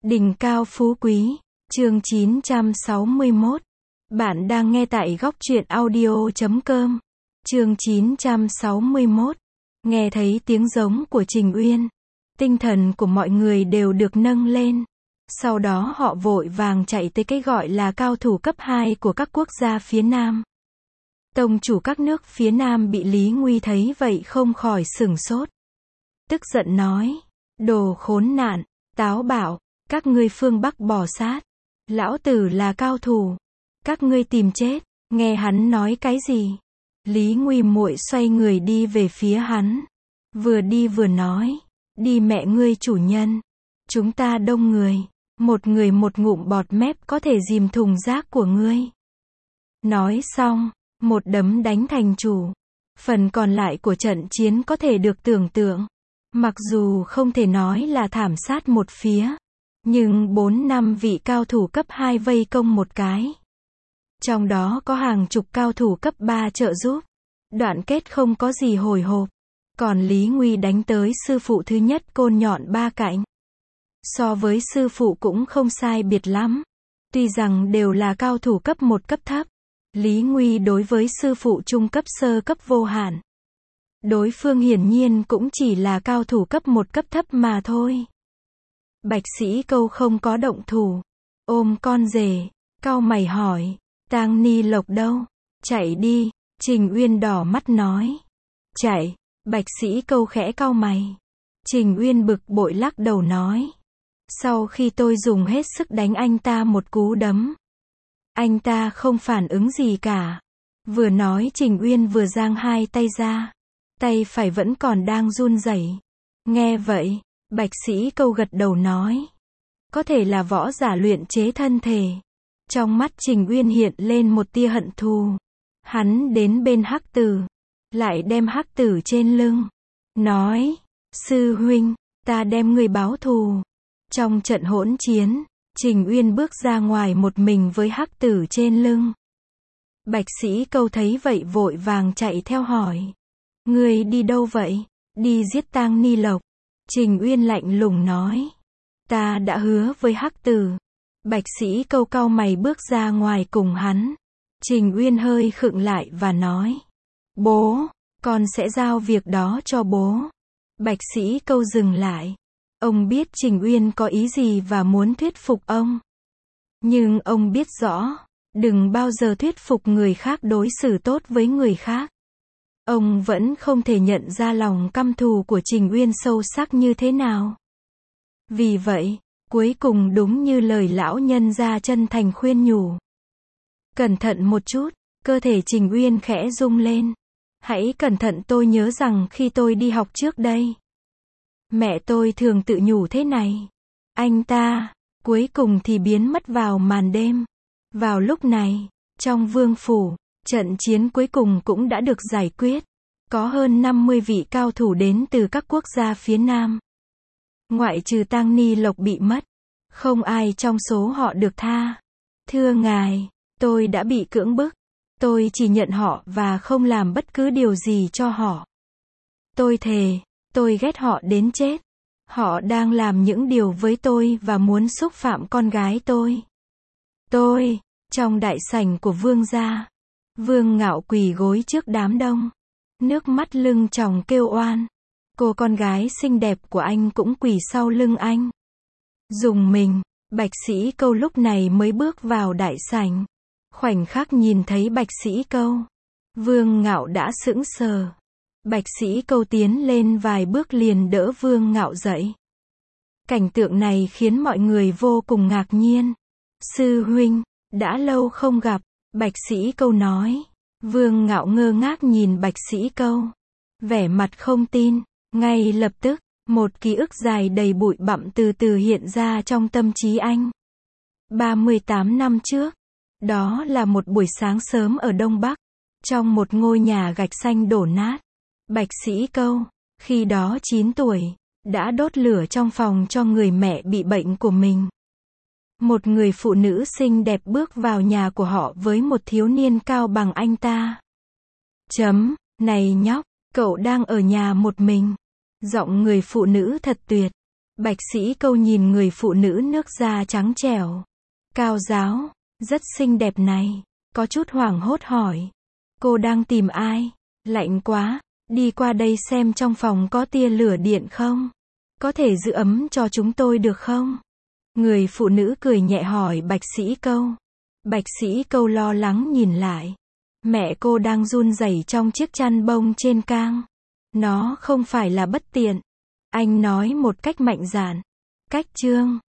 Đỉnh cao phú quý, chương 961. Bạn đang nghe tại góc truyện audio.com. Chương 961. Nghe thấy tiếng giống của Trình Uyên, tinh thần của mọi người đều được nâng lên. Sau đó họ vội vàng chạy tới cái gọi là cao thủ cấp 2 của các quốc gia phía Nam. Tông chủ các nước phía Nam bị Lý Nguy thấy vậy không khỏi sửng sốt. Tức giận nói, đồ khốn nạn, táo bạo, các ngươi phương Bắc bò sát. Lão tử là cao thủ, các ngươi tìm chết. Nghe hắn nói cái gì? Lý Nguy muội xoay người đi về phía hắn. Vừa đi vừa nói, đi mẹ ngươi chủ nhân. Chúng ta đông người một ngụm bọt mép có thể dìm thùng rác của ngươi. Nói xong, một đấm đánh thành chủ. Phần còn lại của trận chiến có thể được tưởng tượng. Mặc dù không thể nói là thảm sát một phía, nhưng 4-5 vị cao thủ cấp 2 vây công một cái. Trong đó có hàng chục cao thủ cấp 3 trợ giúp. Đoạn kết không có gì hồi hộp. Còn Lý Nguy đánh tới sư phụ thứ nhất côn nhọn ba cạnh. So với sư phụ cũng không sai biệt lắm. Tuy rằng đều là cao thủ cấp 1 cấp thấp. Lý Nguy đối với sư phụ trung cấp sơ cấp vô hạn. Đối phương hiển nhiên cũng chỉ là cao thủ cấp 1 cấp thấp mà thôi. Bạch Sĩ Câu không có động thủ. Ôm con rể, cau mày hỏi, Tang Ni Lộc đâu? Chạy đi, Trình Uyên đỏ mắt nói. Chạy, Bạch Sĩ Câu khẽ cau mày. Trình Uyên bực bội lắc đầu nói. Sau khi tôi dùng hết sức đánh anh ta một cú đấm, anh ta không phản ứng gì cả. Vừa nói Trình Uyên vừa giang hai tay ra. Tay phải vẫn còn đang run rẩy. Nghe vậy, Bạch Sĩ Câu gật đầu nói. Có thể là võ giả luyện chế thân thể. Trong mắt Trình Uyên hiện lên một tia hận thù. Hắn đến bên Hắc Tử, lại đem Hắc Tử trên lưng. Nói, sư huynh, ta đem người báo thù. Trong trận hỗn chiến, Trình Uyên bước ra ngoài một mình với Hắc Tử trên lưng. Bạch Sĩ Câu thấy vậy vội vàng chạy theo hỏi. Ngươi đi đâu vậy? Đi giết Tang Ni Lộc. Trình Uyên lạnh lùng nói. Ta đã hứa với Hắc Tử. Bạch Sĩ Câu cau mày bước ra ngoài cùng hắn. Trình Uyên hơi khựng lại và nói. Bố, con sẽ giao việc đó cho bố. Bạch Sĩ Câu dừng lại. Ông biết Trình Uyên có ý gì và muốn thuyết phục ông. Nhưng ông biết rõ, đừng bao giờ thuyết phục người khác đối xử tốt với người khác. Ông vẫn không thể nhận ra lòng căm thù của Trình Uyên sâu sắc như thế nào. Vì vậy, cuối cùng đúng như lời lão nhân gia chân thành khuyên nhủ. Cẩn thận một chút, cơ thể Trình Uyên khẽ rung lên. Hãy cẩn thận, tôi nhớ rằng khi tôi đi học trước đây, mẹ tôi thường tự nhủ thế này. Anh ta, cuối cùng thì biến mất vào màn đêm. Vào lúc này, trong vương phủ, trận chiến cuối cùng cũng đã được giải quyết. Có hơn 50 vị cao thủ đến từ các quốc gia phía Nam. Ngoại trừ Tang Ni Lộc bị mất, không ai trong số họ được tha. Thưa ngài, tôi đã bị cưỡng bức. Tôi chỉ nhận họ và không làm bất cứ điều gì cho họ. Tôi thề, tôi ghét họ đến chết. Họ đang làm những điều với tôi và muốn xúc phạm con gái tôi. Trong đại sảnh của vương gia, Vương Ngạo quỳ gối trước đám đông. Nước mắt lưng tròng kêu oan. Cô con gái xinh đẹp của anh cũng quỳ sau lưng anh. Rùng mình, Bạch Sĩ Câu lúc này mới bước vào đại sảnh. Khoảnh khắc nhìn thấy Bạch Sĩ Câu, Vương Ngạo đã sững sờ. Bạch Sĩ Câu tiến lên vài bước liền đỡ Vương Ngạo dậy. Cảnh tượng này khiến mọi người vô cùng ngạc nhiên. Sư huynh, đã lâu không gặp, Bạch Sĩ Câu nói. Vương Ngạo ngơ ngác nhìn Bạch Sĩ Câu, vẻ mặt không tin. Ngay lập tức, một ký ức dài đầy bụi bặm từ từ hiện ra trong tâm trí anh. 38 năm trước, đó là một buổi sáng sớm ở Đông Bắc, trong một ngôi nhà gạch xanh đổ nát. Bạch Sĩ Câu, khi đó 9 tuổi, đã đốt lửa trong phòng cho người mẹ bị bệnh của mình. Một người phụ nữ xinh đẹp bước vào nhà của họ với một thiếu niên cao bằng anh ta. Này nhóc, cậu đang ở nhà một mình. Giọng người phụ nữ thật tuyệt. Bạch Sĩ Câu nhìn người phụ nữ nước da trắng trẻo, cao ráo, rất xinh đẹp này, có chút hoảng hốt hỏi. Cô đang tìm ai? Lạnh quá, đi qua đây xem trong phòng có tia lửa điện không? Có thể giữ ấm cho chúng tôi được không? Người phụ nữ cười nhẹ hỏi Bạch Sĩ Câu. Bạch Sĩ Câu lo lắng nhìn lại. Mẹ cô đang run rẩy trong chiếc chăn bông trên cang. Nó không phải là bất tiện. Anh nói một cách mạnh dạn. Cách chương